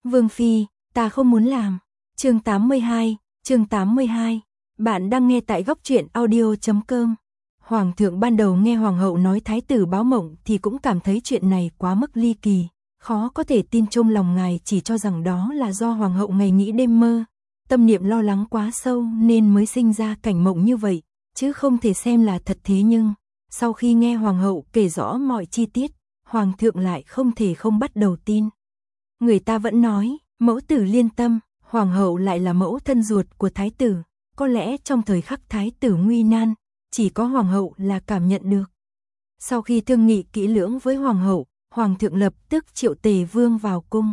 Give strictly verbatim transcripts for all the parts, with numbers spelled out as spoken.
Vương Phi, ta không muốn làm. Chương tám mươi hai, chương tám mươi hai. Bạn đang nghe tại góc truyện audio chấm com. Hoàng thượng ban đầu nghe hoàng hậu nói thái tử báo mộng thì cũng cảm thấy chuyện này quá mức ly kỳ, khó có thể tin. Trong lòng ngài chỉ cho rằng đó là do hoàng hậu ngày nghĩ đêm mơ, tâm niệm lo lắng quá sâu nên mới sinh ra cảnh mộng như vậy, chứ không thể xem là thật. Thế nhưng, sau khi nghe hoàng hậu kể rõ mọi chi tiết, hoàng thượng lại không thể không bắt đầu tin. Người ta vẫn nói, mẫu tử liên tâm, hoàng hậu lại là mẫu thân ruột của thái tử, có lẽ trong thời khắc thái tử nguy nan, chỉ có hoàng hậu là cảm nhận được. Sau khi thương nghị kỹ lưỡng với hoàng hậu, hoàng thượng lập tức triệu Tề Vương vào cung,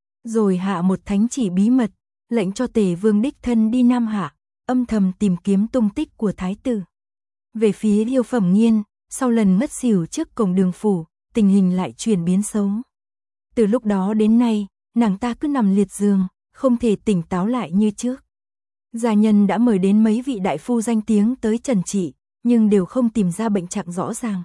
rồi hạ một thánh chỉ bí mật, lệnh cho Tề Vương đích thân đi Nam Hạ, âm thầm tìm kiếm tung tích của thái tử. Về phía Diêu Phẩm Nghiên, sau lần ngất xỉu trước cổng Đường phủ, tình hình lại chuyển biến xấu. Từ lúc đó đến nay, nàng ta cứ nằm liệt giường, không thể tỉnh táo lại như trước. Gia nhân đã mời đến mấy vị đại phu danh tiếng tới trần trị, nhưng đều không tìm ra bệnh trạng rõ ràng.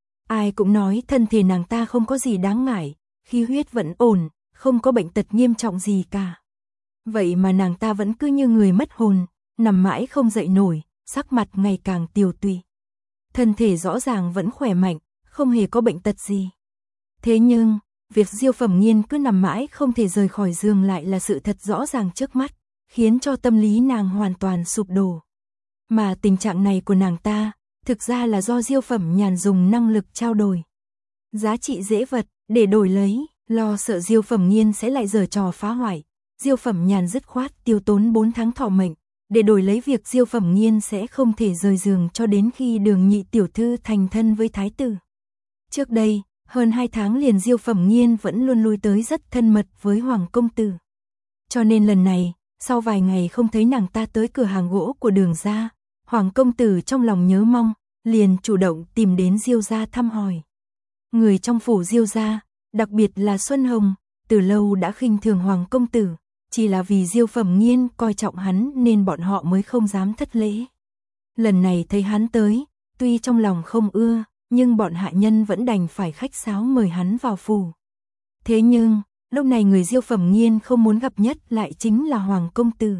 Ai cũng nói thân thể nàng ta không có gì đáng ngại, khí huyết vẫn ổn, không có bệnh tật nghiêm trọng gì cả. Vậy mà nàng ta vẫn cứ như người mất hồn, nằm mãi không dậy nổi, sắc mặt ngày càng tiều tụy. Thân thể rõ ràng vẫn khỏe mạnh, không hề có bệnh tật gì. Thế nhưng, việc Diêu Phẩm Nghiên cứ nằm mãi không thể rời khỏi giường lại là sự thật rõ ràng trước mắt, khiến cho tâm lý nàng hoàn toàn sụp đổ. Mà tình trạng này của nàng ta, thực ra là do Diêu Phẩm Nhàn dùng năng lực trao đổi giá trị dễ vật để đổi lấy, lo sợ Diêu Phẩm Nghiên sẽ lại giở trò phá hoại. Diêu Phẩm Nhàn dứt khoát tiêu tốn bốn tháng thọ mệnh, để đổi lấy việc Diêu Phẩm Nghiên sẽ không thể rời giường cho đến khi Đường nhị tiểu thư thành thân với thái tử. Trước đây, hơn hai tháng liền Diêu Phẩm Nghiên vẫn luôn lui tới rất thân mật với Hoàng công tử. Cho nên lần này, sau vài ngày không thấy nàng ta tới cửa hàng gỗ của Đường gia, Hoàng công tử trong lòng nhớ mong, liền chủ động tìm đến Diêu gia thăm hỏi. Người trong phủ Diêu gia, đặc biệt là Xuân Hồng, từ lâu đã khinh thường Hoàng công tử, chỉ là vì Diêu Phẩm Nghiên coi trọng hắn nên bọn họ mới không dám thất lễ. Lần này thấy hắn tới, tuy trong lòng không ưa, nhưng bọn hạ nhân vẫn đành phải khách sáo mời hắn vào phủ. Thế nhưng, lúc này người Diêu Phẩm Nghiên không muốn gặp nhất lại chính là Hoàng công tử.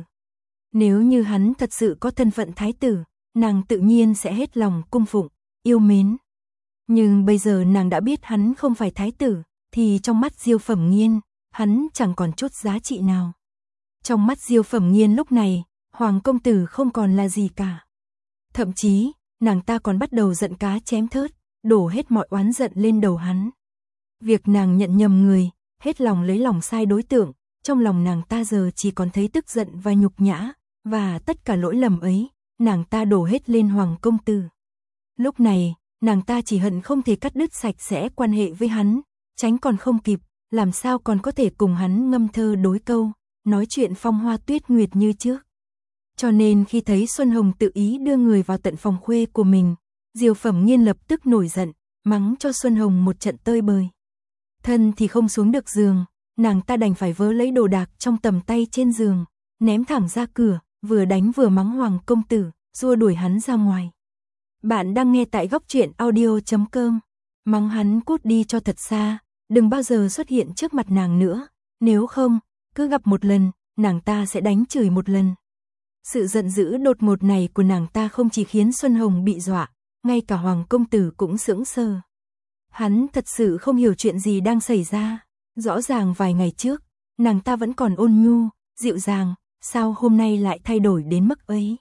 Nếu như hắn thật sự có thân phận thái tử, nàng tự nhiên sẽ hết lòng cung phụng, yêu mến. Nhưng bây giờ nàng đã biết hắn không phải thái tử, thì trong mắt Diêu Phẩm Nghiên, hắn chẳng còn chút giá trị nào. Trong mắt Diêu Phẩm Nghiên lúc này, Hoàng công tử không còn là gì cả. Thậm chí, nàng ta còn bắt đầu giận cá chém thớt, đổ hết mọi oán giận lên đầu hắn. Việc nàng nhận nhầm người, hết lòng lấy lòng sai đối tượng, trong lòng nàng ta giờ chỉ còn thấy tức giận và nhục nhã, và tất cả lỗi lầm ấy, nàng ta đổ hết lên Hoàng công tử. Lúc này, nàng ta chỉ hận không thể cắt đứt sạch sẽ quan hệ với hắn, tránh còn không kịp, làm sao còn có thể cùng hắn ngâm thơ đối câu, nói chuyện phong hoa tuyết nguyệt như trước. Cho nên khi thấy Xuân Hồng tự ý đưa người vào tận phòng khuê của mình, Diêu Phẩm Nghiên lập tức nổi giận, mắng cho Xuân Hồng một trận tơi bời. Thân thì không xuống được giường, nàng ta đành phải vớ lấy đồ đạc trong tầm tay trên giường, ném thẳng ra cửa, vừa đánh vừa mắng Hoàng công tử, xua đuổi hắn ra ngoài. Bạn đang nghe tại góc truyện audio chấm com. Mắng hắn cút đi cho thật xa, đừng bao giờ xuất hiện trước mặt nàng nữa, nếu không, cứ gặp một lần, nàng ta sẽ đánh chửi một lần. Sự giận dữ đột ngột này của nàng ta không chỉ khiến Xuân Hồng bị dọa, ngay cả Hoàng công tử cũng sững sờ. Hắn thật sự không hiểu chuyện gì đang xảy ra, rõ ràng vài ngày trước, nàng ta vẫn còn ôn nhu, dịu dàng, sao hôm nay lại thay đổi đến mức ấy.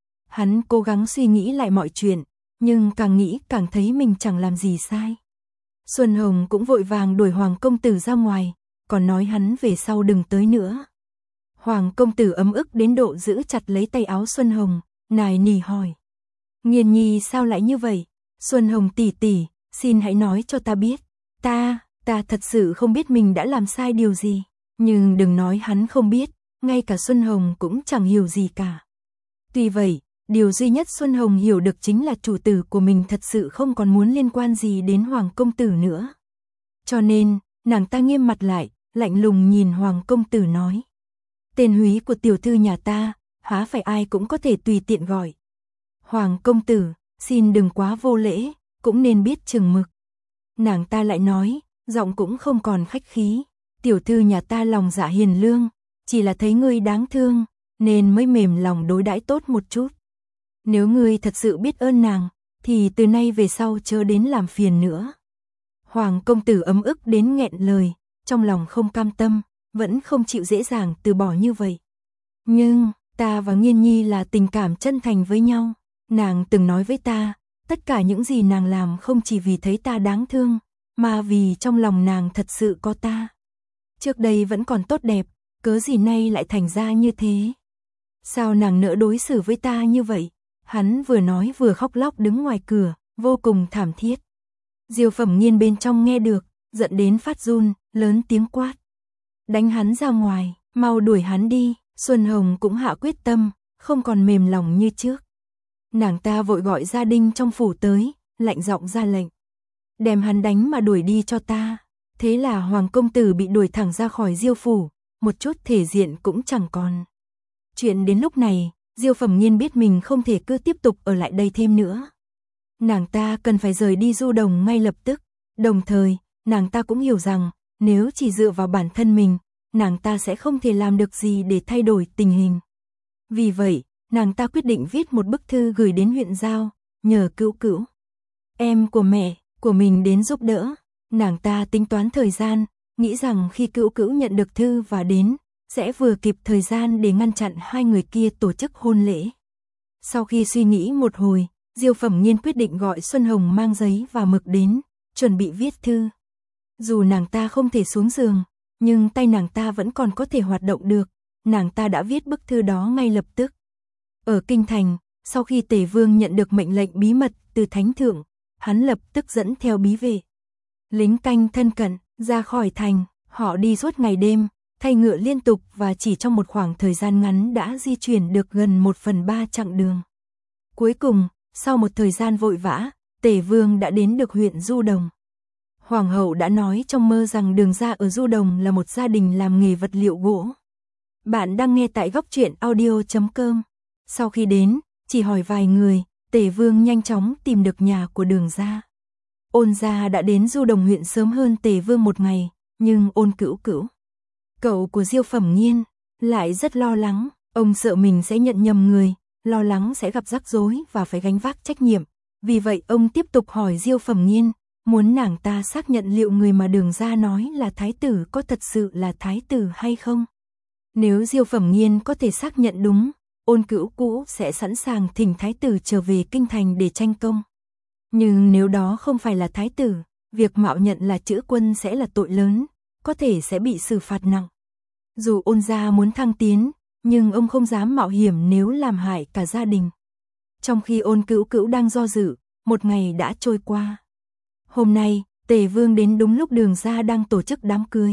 Hắn cố gắng suy nghĩ lại mọi chuyện, nhưng càng nghĩ càng thấy mình chẳng làm gì sai. Xuân Hồng cũng vội vàng đuổi Hoàng công tử ra ngoài, còn nói hắn về sau đừng tới nữa. Hoàng công tử ấm ức đến độ giữ chặt lấy tay áo Xuân Hồng, nài nỉ hỏi. Nghiên nhi sao lại như vậy? Xuân Hồng tỷ tỷ, xin hãy nói cho ta biết. Ta, ta thật sự không biết mình đã làm sai điều gì. Nhưng đừng nói hắn không biết, ngay cả Xuân Hồng cũng chẳng hiểu gì cả. Tuy vậy, điều duy nhất Xuân Hồng hiểu được chính là chủ tử của mình thật sự không còn muốn liên quan gì đến Hoàng công tử nữa. Cho nên, nàng ta nghiêm mặt lại, lạnh lùng nhìn Hoàng công tử nói. Tên húy của tiểu thư nhà ta, há phải ai cũng có thể tùy tiện gọi. Hoàng công tử, xin đừng quá vô lễ, cũng nên biết chừng mực. Nàng ta lại nói, giọng cũng không còn khách khí. tiểu thư nhà ta lòng dạ hiền lương, chỉ là thấy ngươi đáng thương, nên mới mềm lòng đối đãi tốt một chút. Nếu ngươi thật sự biết ơn nàng, thì từ nay về sau chớ đến làm phiền nữa. Hoàng công tử ấm ức đến nghẹn lời, trong lòng không cam tâm, vẫn không chịu dễ dàng từ bỏ như vậy. Nhưng, ta và Nghiên Nhi là tình cảm chân thành với nhau, nàng từng nói với ta, tất cả những gì nàng làm không chỉ vì thấy ta đáng thương, mà vì trong lòng nàng thật sự có ta. Trước đây vẫn còn tốt đẹp, cớ gì nay lại thành ra như thế? Sao nàng nỡ đối xử với ta như vậy? Hắn vừa nói vừa khóc lóc đứng ngoài cửa, vô cùng thảm thiết. Diêu Phẩm Nghiên bên trong nghe được, giận đến phát run, lớn tiếng quát. Đánh hắn ra ngoài, mau đuổi hắn đi. Xuân Hồng cũng hạ quyết tâm, không còn mềm lòng như trước. Nàng ta vội gọi gia đình trong phủ tới, lạnh giọng ra lệnh. Đem hắn đánh mà đuổi đi cho ta. Thế là Hoàng công tử bị đuổi thẳng ra khỏi Diêu phủ, một chút thể diện cũng chẳng còn. Chuyện đến lúc này, Diêu Phẩm Nghiên biết mình không thể cứ tiếp tục ở lại đây thêm nữa. Nàng ta cần phải rời đi Du Đồng ngay lập tức, đồng thời, nàng ta cũng hiểu rằng, nếu chỉ dựa vào bản thân mình, nàng ta sẽ không thể làm được gì để thay đổi tình hình. Vì vậy, nàng ta quyết định viết một bức thư gửi đến huyện Giao, nhờ Cữu Cữu, em của mẹ, của mình đến giúp đỡ. Nàng ta tính toán thời gian, nghĩ rằng khi Cữu Cữu nhận được thư và đến, sẽ vừa kịp thời gian để ngăn chặn hai người kia tổ chức hôn lễ. Sau khi suy nghĩ một hồi, Diêu Phẩm Nghiên quyết định gọi Xuân Hồng mang giấy và mực đến, chuẩn bị viết thư. Dù nàng ta không thể xuống giường, nhưng tay nàng ta vẫn còn có thể hoạt động được, nàng ta đã viết bức thư đó ngay lập tức. Ở Kinh Thành, sau khi Tề Vương nhận được mệnh lệnh bí mật từ Thánh Thượng, hắn lập tức dẫn theo bí vệ, lính canh thân cận, ra khỏi thành, họ đi suốt ngày đêm, thay ngựa liên tục và chỉ trong một khoảng thời gian ngắn đã di chuyển được gần một phần ba chặng đường. Cuối cùng, sau một thời gian vội vã, Tề Vương đã đến được huyện Du Đồng. Hoàng hậu đã nói trong mơ rằng Đường gia ở Du Đồng là một gia đình làm nghề vật liệu gỗ. Bạn đang nghe tại góc truyện audio chấm com. Sau khi đến, chỉ hỏi vài người, Tề Vương nhanh chóng tìm được nhà của Đường gia. Ôn gia đã đến Du Đồng huyện sớm hơn Tề Vương một ngày, nhưng Ôn Cữu Cữu, cậu của Diêu Phẩm Nghiên, lại rất lo lắng, ông sợ mình sẽ nhận nhầm người, lo lắng sẽ gặp rắc rối và phải gánh vác trách nhiệm. Vì vậy ông tiếp tục hỏi Diêu Phẩm Nghiên, muốn nàng ta xác nhận liệu người mà Đường gia nói là thái tử có thật sự là thái tử hay không. Nếu Diêu Phẩm Nghiên có thể xác nhận đúng, Ôn Cữu Cữu sẽ sẵn sàng thỉnh thái tử trở về Kinh Thành để tranh công. Nhưng nếu đó không phải là thái tử, việc mạo nhận là chữ quân sẽ là tội lớn, có thể sẽ bị xử phạt nặng. Dù Ôn gia muốn thăng tiến, nhưng ông không dám mạo hiểm nếu làm hại cả gia đình. Trong khi Ôn Cữu Cữu đang do dự, một ngày đã trôi qua. Hôm nay, Tề Vương đến đúng lúc Đường gia đang tổ chức đám cưới.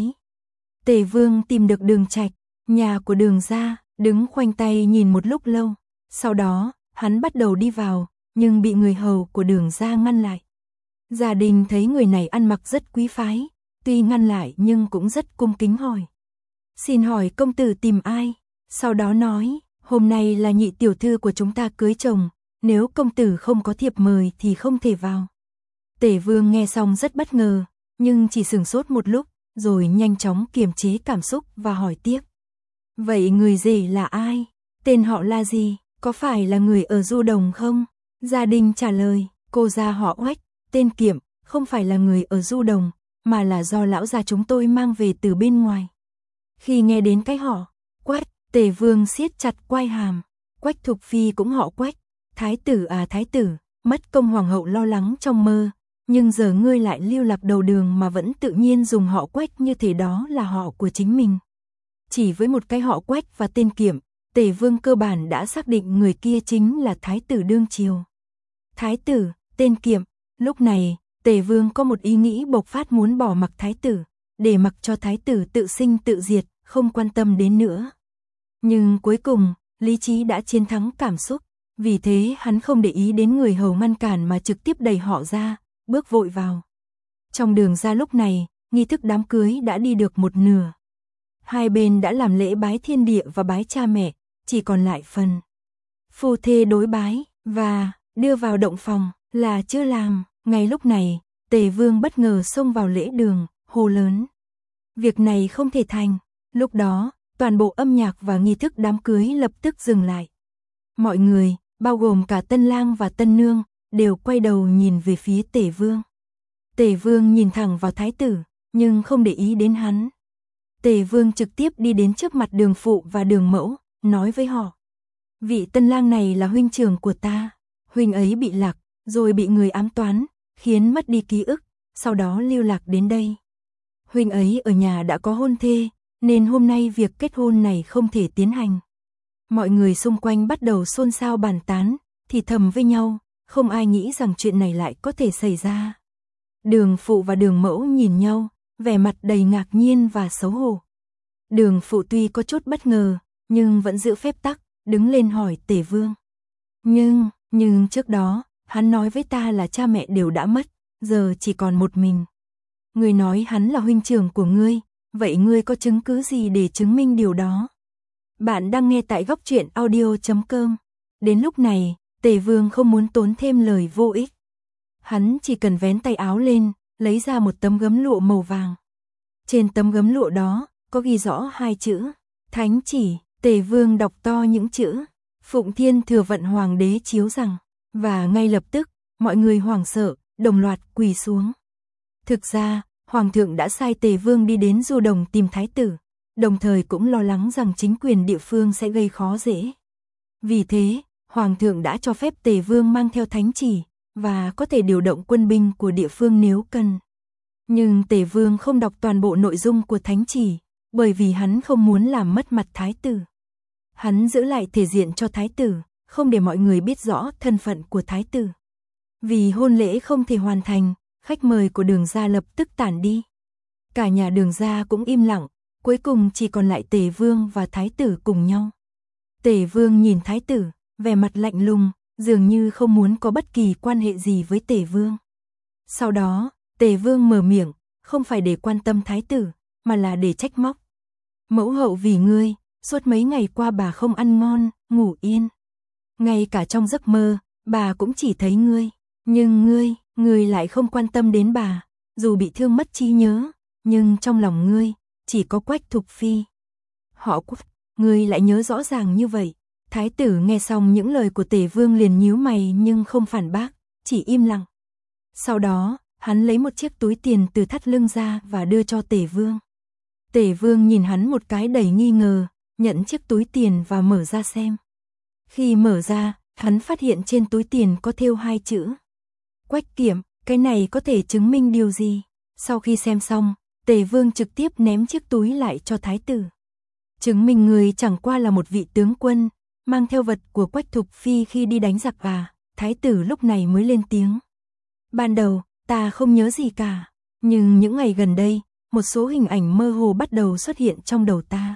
Tề Vương tìm được Đường Trạch, nhà của Đường gia, đứng khoanh tay nhìn một lúc lâu. Sau đó, hắn bắt đầu đi vào, nhưng bị người hầu của Đường gia ngăn lại. Gia đình thấy người này ăn mặc rất quý phái, tuy ngăn lại nhưng cũng rất cung kính hỏi. Xin hỏi công tử tìm ai? Sau đó nói, hôm nay là nhị tiểu thư của chúng ta cưới chồng, nếu công tử không có thiệp mời thì không thể vào. Tề Vương nghe xong rất bất ngờ, nhưng chỉ sửng sốt một lúc, rồi nhanh chóng kiềm chế cảm xúc và hỏi tiếp. Vậy người rể là ai? Tên họ là gì? Có phải là người ở Du Đồng không? Gia đình trả lời, cô gia họ Oách, tên Kiệm, không phải là người ở Du Đồng, mà là do lão gia chúng tôi mang về từ bên ngoài. Khi nghe đến cái họ Quách, Tề Vương siết chặt quai hàm. Quách Thục Phi cũng họ Quách. Thái tử à thái tử, mất công hoàng hậu lo lắng trong mơ, nhưng giờ ngươi lại lưu lạc đầu đường mà vẫn tự nhiên dùng họ Quách như thế, đó là họ của chính mình. Chỉ với một cái họ Quách và tên Kiệm, Tề Vương cơ bản đã xác định người kia chính là thái tử đương triều. Thái tử, tên Kiệm, lúc này, Tề Vương có một ý nghĩ bộc phát muốn bỏ mặc thái tử, để mặc cho thái tử tự sinh tự diệt, không quan tâm đến nữa. Nhưng cuối cùng, lý trí đã chiến thắng cảm xúc, vì thế hắn không để ý đến người hầu ngăn cản mà trực tiếp đẩy họ ra, bước vội vào. Trong Đường gia lúc này, nghi thức đám cưới đã đi được một nửa. Hai bên đã làm lễ bái thiên địa và bái cha mẹ, chỉ còn lại phần phu thê đối bái và đưa vào động phòng là chưa làm. Ngay lúc này, Tề Vương bất ngờ xông vào lễ đường, hô lớn. Việc này không thể thành. Lúc đó, toàn bộ âm nhạc và nghi thức đám cưới lập tức dừng lại. Mọi người, bao gồm cả tân lang và tân nương, đều quay đầu nhìn về phía Tề Vương. Tề Vương nhìn thẳng vào thái tử, nhưng không để ý đến hắn. Tề Vương trực tiếp đi đến trước mặt Đường phụ và Đường mẫu, nói với họ. Vị tân lang này là huynh trưởng của ta. Huynh ấy bị lạc, rồi bị người ám toán, khiến mất đi ký ức, sau đó lưu lạc đến đây. Huynh ấy ở nhà đã có hôn thê, nên hôm nay việc kết hôn này không thể tiến hành. Mọi người xung quanh bắt đầu xôn xao bàn tán, thì thầm với nhau, không ai nghĩ rằng chuyện này lại có thể xảy ra. Đường phụ và Đường mẫu nhìn nhau, vẻ mặt đầy ngạc nhiên và xấu hổ. Đường phụ tuy có chút bất ngờ, nhưng vẫn giữ phép tắc, đứng lên hỏi Tề Vương. Nhưng, nhưng trước đó, hắn nói với ta là cha mẹ đều đã mất, giờ chỉ còn một mình. Ngươi nói hắn là huynh trưởng của ngươi, vậy ngươi có chứng cứ gì để chứng minh điều đó? Bạn đang nghe tại góc truyện audio chấm com. Đến lúc này, Tề Vương không muốn tốn thêm lời vô ích. Hắn chỉ cần vén tay áo lên, lấy ra một tấm gấm lụa màu vàng. Trên tấm gấm lụa đó, có ghi rõ hai chữ, Thánh chỉ. Tề Vương đọc to những chữ, Phụng Thiên Thừa Vận Hoàng đế chiếu rằng, và ngay lập tức, mọi người hoảng sợ, đồng loạt quỳ xuống. Thực ra, Hoàng thượng đã sai Tề Vương đi đến Du Đồng tìm thái tử, đồng thời cũng lo lắng rằng chính quyền địa phương sẽ gây khó dễ. Vì thế, Hoàng thượng đã cho phép Tề Vương mang theo thánh chỉ, và có thể điều động quân binh của địa phương nếu cần. Nhưng Tề Vương không đọc toàn bộ nội dung của thánh chỉ, bởi vì hắn không muốn làm mất mặt thái tử. Hắn giữ lại thể diện cho thái tử, không để mọi người biết rõ thân phận của thái tử. Vì hôn lễ không thể hoàn thành, khách mời của Đường gia lập tức tản đi. Cả nhà Đường gia cũng im lặng, cuối cùng chỉ còn lại Tề Vương và thái tử cùng nhau. Tề Vương nhìn thái tử, vẻ mặt lạnh lùng, dường như không muốn có bất kỳ quan hệ gì với Tề Vương. Sau đó, Tề Vương mở miệng, không phải để quan tâm thái tử, mà là để trách móc. Mẫu hậu vì ngươi, suốt mấy ngày qua bà không ăn ngon, ngủ yên. Ngay cả trong giấc mơ, bà cũng chỉ thấy ngươi. Nhưng ngươi, ngươi lại không quan tâm đến bà, dù bị thương mất trí nhớ, nhưng trong lòng ngươi, chỉ có Quách Thục Phi. Họ Quách, ngươi lại nhớ rõ ràng như vậy. Thái tử nghe xong những lời của Tề Vương liền nhíu mày nhưng không phản bác, chỉ im lặng. Sau đó, hắn lấy một chiếc túi tiền từ thắt lưng ra và đưa cho Tề Vương. Tề Vương nhìn hắn một cái đầy nghi ngờ, nhận chiếc túi tiền và mở ra xem. Khi mở ra, hắn phát hiện trên túi tiền có thêu hai chữ. Quách Kiểm, cái này có thể chứng minh điều gì? Sau khi xem xong, Tề Vương trực tiếp ném chiếc túi lại cho thái tử. Chứng minh người chẳng qua là một vị tướng quân, mang theo vật của Quách Thục Phi khi đi đánh giặc à, thái tử lúc này mới lên tiếng. Ban đầu, ta không nhớ gì cả, nhưng những ngày gần đây, một số hình ảnh mơ hồ bắt đầu xuất hiện trong đầu ta.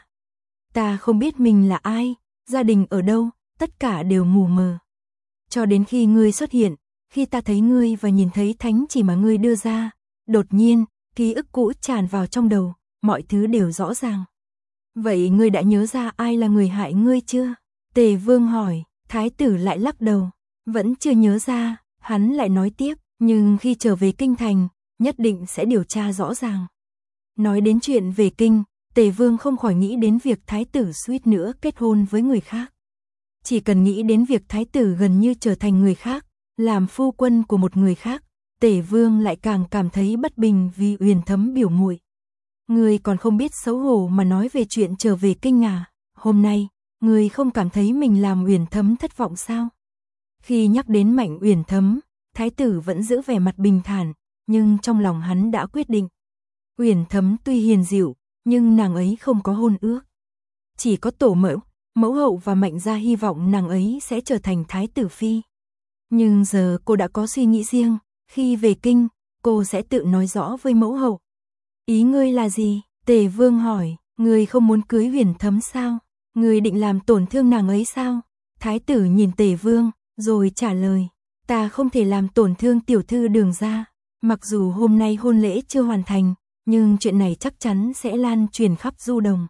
Ta không biết mình là ai, gia đình ở đâu, tất cả đều mù mờ. Cho đến khi ngươi xuất hiện, khi ta thấy ngươi và nhìn thấy thánh chỉ mà ngươi đưa ra, đột nhiên, ký ức cũ tràn vào trong đầu, mọi thứ đều rõ ràng. Vậy ngươi đã nhớ ra ai là người hại ngươi chưa? Tề Vương hỏi, thái tử lại lắc đầu, vẫn chưa nhớ ra, hắn lại nói tiếp, nhưng khi trở về kinh thành, nhất định sẽ điều tra rõ ràng. Nói đến chuyện về kinh, Tề Vương không khỏi nghĩ đến việc thái tử suýt nữa kết hôn với người khác. Chỉ cần nghĩ đến việc thái tử gần như trở thành người khác, làm phu quân của một người khác, Tề Vương lại càng cảm thấy bất bình vì Uyển Thấm biểu muội. Ngươi còn không biết xấu hổ mà nói về chuyện trở về kinh à? Hôm nay, ngươi không cảm thấy mình làm Uyển Thấm thất vọng sao? Khi nhắc đến Mạnh Uyển Thấm, thái tử vẫn giữ vẻ mặt bình thản, nhưng trong lòng hắn đã quyết định. Uyển Thấm tuy hiền dịu, nhưng nàng ấy không có hôn ước. Chỉ có tổ mẫu, mẫu hậu và Mạnh gia hy vọng nàng ấy sẽ trở thành thái tử phi. Nhưng giờ cô đã có suy nghĩ riêng, khi về kinh, cô sẽ tự nói rõ với mẫu hậu. Ý ngươi là gì? Tề Vương hỏi, ngươi không muốn cưới Uyển Thấm sao? Ngươi định làm tổn thương nàng ấy sao? Thái tử nhìn Tề Vương, rồi trả lời, ta không thể làm tổn thương tiểu thư Đường gia. Mặc dù hôm nay hôn lễ chưa hoàn thành, nhưng chuyện này chắc chắn sẽ lan truyền khắp Du Đồng.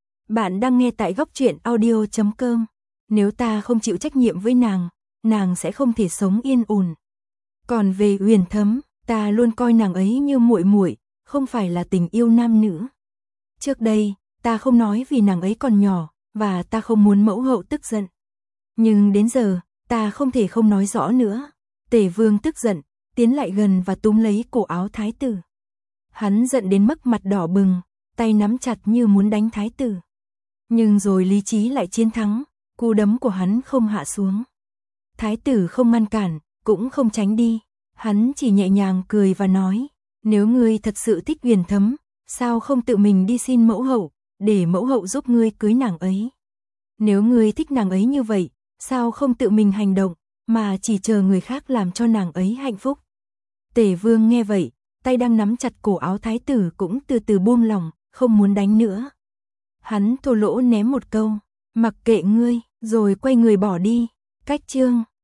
Bạn đang nghe tại góc truyện audio chấm com. Nếu ta không chịu trách nhiệm với nàng, nàng sẽ không thể sống yên ổn. Còn về Uyển Thấm, ta luôn coi nàng ấy như muội muội, không phải là tình yêu nam nữ. Trước đây, ta không nói vì nàng ấy còn nhỏ, và ta không muốn mẫu hậu tức giận. Nhưng đến giờ, ta không thể không nói rõ nữa. Tề Vương tức giận, tiến lại gần và túm lấy cổ áo thái tử. Hắn giận đến mức mặt đỏ bừng, tay nắm chặt như muốn đánh thái tử. Nhưng rồi lý trí lại chiến thắng, cú đấm của hắn không hạ xuống. Thái tử không ngăn cản, cũng không tránh đi, hắn chỉ nhẹ nhàng cười và nói, nếu ngươi thật sự thích Huyền Thấm, sao không tự mình đi xin mẫu hậu, để mẫu hậu giúp ngươi cưới nàng ấy. Nếu ngươi thích nàng ấy như vậy, sao không tự mình hành động, mà chỉ chờ người khác làm cho nàng ấy hạnh phúc. Tề Vương nghe vậy, tay đang nắm chặt cổ áo thái tử cũng từ từ buông lỏng, không muốn đánh nữa. Hắn thô lỗ ném một câu, mặc kệ ngươi, rồi quay người bỏ đi. Cách chương